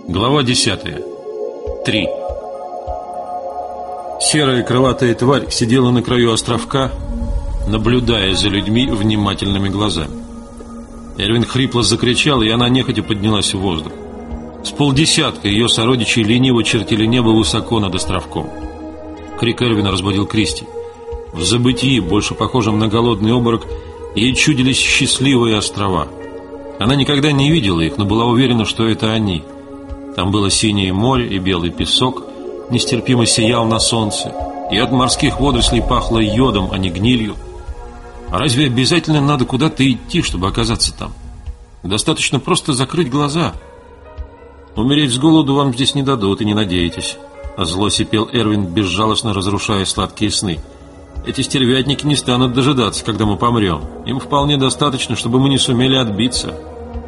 Глава 10. 3. Серая крылатая тварь сидела на краю островка, наблюдая за людьми внимательными глазами. Эрвин хрипло закричал, и она нехотя поднялась в воздух. С полдесятка ее сородичей лениво чертили небо высоко над островком. Крик Эрвина разбудил Кристи. В забытии, больше похожем на голодный обморок, ей чудились счастливые острова. Она никогда не видела их, но была уверена, что это они. Там было синее море и белый песок, нестерпимо сиял на солнце, и от морских водорослей пахло йодом, а не гнилью. А разве обязательно надо куда-то идти, чтобы оказаться там? Достаточно просто закрыть глаза. Умереть с голоду вам здесь не дадут, и не надейтесь. Зло сипел Эрвин, безжалостно разрушая сладкие сны. Эти стервятники не станут дожидаться, когда мы помрем. Им вполне достаточно, чтобы мы не сумели отбиться.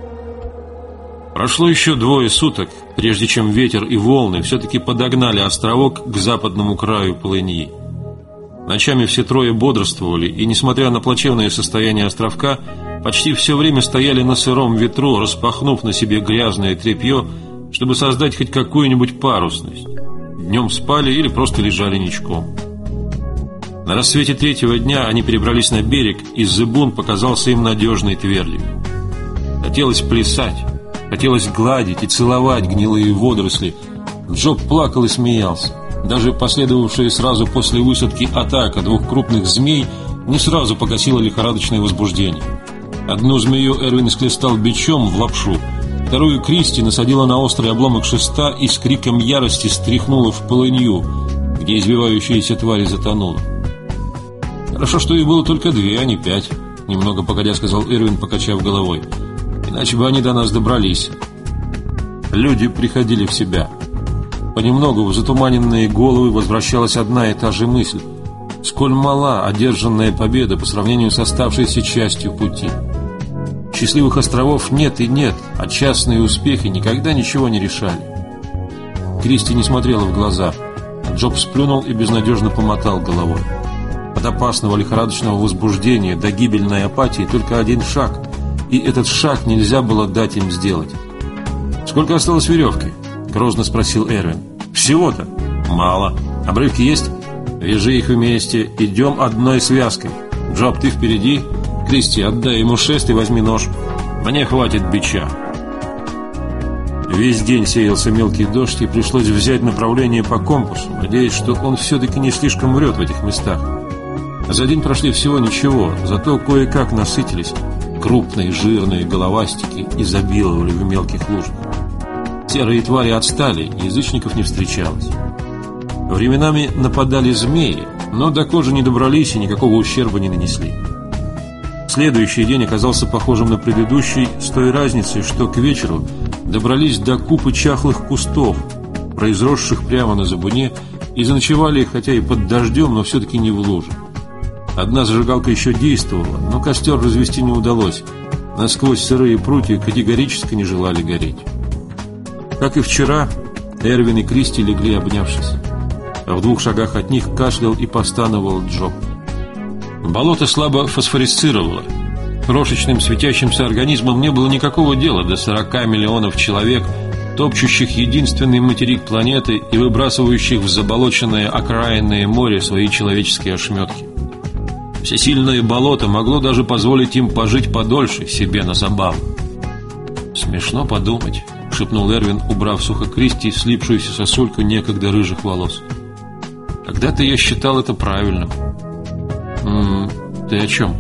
Прошло еще 2 суток, прежде чем ветер и волны все-таки подогнали островок к западному краю полыньи. Ночами все трое бодрствовали, и, несмотря на плачевное состояние островка, почти все время стояли на сыром ветру, распахнув на себе грязное тряпье, чтобы создать хоть какую-нибудь парусность. Днем спали или просто лежали ничком. На рассвете 3-го дня они перебрались на берег, и зыбун показался им надежной твердью. Хотелось плясать, хотелось гладить и целовать гнилые водоросли. Джоб плакал и смеялся. Даже последовавшая сразу после высадки атака 2 крупных змей не сразу погасила лихорадочное возбуждение. Одну змею Эрвин схлестал бичом в лапшу, вторую Кристи насадила на острый обломок шеста и с криком ярости стряхнула в полынью, где извивающаяся тварь затонула. «Хорошо, что их было только 2, а не 5», — немного погодя сказал Эрвин, покачав головой. «Иначе бы они до нас добрались». Люди приходили в себя. Понемногу в затуманенные головы возвращалась одна и та же мысль: сколь мала одержанная победа по сравнению с оставшейся частью пути. Счастливых островов нет и нет, а частные успехи никогда ничего не решали. Кристи не смотрела в глаза. Джоб сплюнул и безнадежно помотал головой. От опасного лихорадочного возбуждения до гибельной апатии только один шаг, и этот шаг нельзя было дать им сделать. «Сколько осталось веревки?» — грозно спросил Эрвин. «Всего-то?» «Мало. Обрывки есть?» «Вяжи их вместе. Идем одной связкой. Джоб, ты впереди. Кристи, отдай ему шест и возьми нож. Мне хватит бича». Весь день сеялся мелкий дождь, и пришлось взять направление по компасу, надеясь, что он все-таки не слишком врет в этих местах. За день прошли всего ничего, зато кое-как насытились. Крупные жирные головастики изобиловали в мелких лужах. Серые твари отстали, язычников не встречалось. Временами нападали змеи, но до кожи не добрались и никакого ущерба не нанесли. Следующий день оказался похожим на предыдущий, с той разницей, что к вечеру добрались до купы чахлых кустов, произросших прямо на зыбуне, и заночевали, хотя и под дождем, но все-таки не в луже. Одна зажигалка еще действовала, но костер развести не удалось. Насквозь сырые прутья категорически не желали гореть. Как и вчера, Эрвин и Кристи легли, обнявшись. А в 2 шагах от них кашлял и постановал Джоб. Болото слабо фосфорисцировало. Крошечным светящимся организмам не было никакого дела до 40 миллионов человек, топчущих единственный материк планеты и выбрасывающих в заболоченное окраинное море свои человеческие ошметки. Всесильное болото могло даже позволить им пожить подольше себе на забаву. «Смешно подумать», — шепнул Эрвин, убрав сухо Кристи слипшуюся сосульку некогда рыжих волос. «Когда-то я считал это правильным». «Ты о чем?»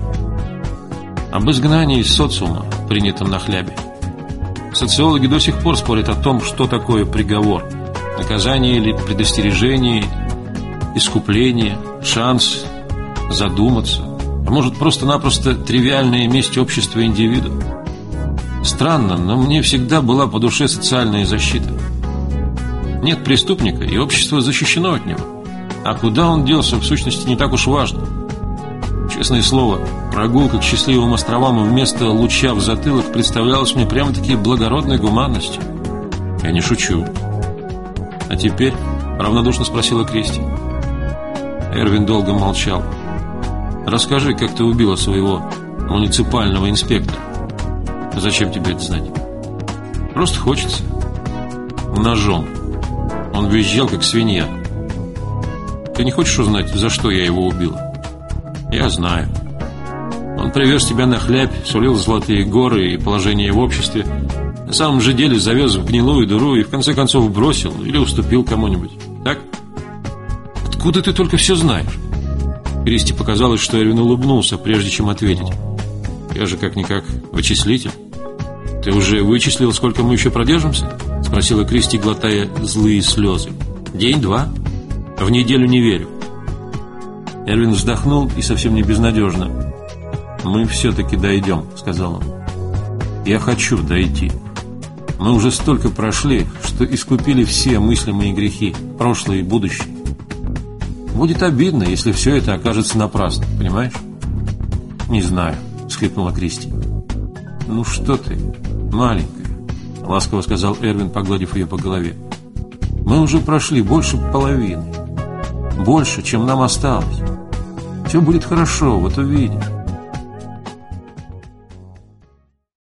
«Об изгнании из социума, принятом на хлябе. Социологи до сих пор спорят о том, что такое приговор. Наказание или предостережение, искупление, шанс задуматься, а может просто-напросто тривиальная месть общества индивиду. Странно, но мне всегда была по душе социальная защита. Нет преступника, и общество защищено от него. А куда он делся, в сущности, не так уж важно. Честное слово, прогулка к счастливым островам вместо луча в затылок представлялась мне прямо-таки благородной гуманностью. Я не шучу. А теперь?» — равнодушно спросила Кристи. Эрвин долго молчал. «Расскажи, как ты убила своего муниципального инспектора». «Зачем тебе это знать?» «Просто хочется». Ножом. Он визжал, как свинья. Ты не хочешь узнать, за что я его убила? Я знаю. Он привез тебя на хлябь, сулил золотые горы и положение в обществе. На самом же деле завез в гнилую дыру и в конце концов бросил или уступил кому-нибудь. Так? Откуда ты только все знаешь? Кристи показалось, что Эрвин улыбнулся, прежде чем ответить. Я же как-никак вычислитель. Ты уже вычислил, сколько мы еще продержимся? Спросила Кристи, глотая злые слезы. День-два? В неделю не верю. Эрвин вздохнул и совсем не безнадежно. Мы все-таки дойдем, сказал он. Я хочу дойти. Мы уже столько прошли, что искупили все мыслимые грехи, прошлое и будущее. Будет обидно, если все это окажется напрасно, понимаешь? Не знаю, всхлипнула Кристи. Ну что ты, маленькая, ласково сказал Эрвин, погладив ее по голове. Мы уже прошли больше половины. Больше, чем нам осталось. Все будет хорошо, вот увидишь.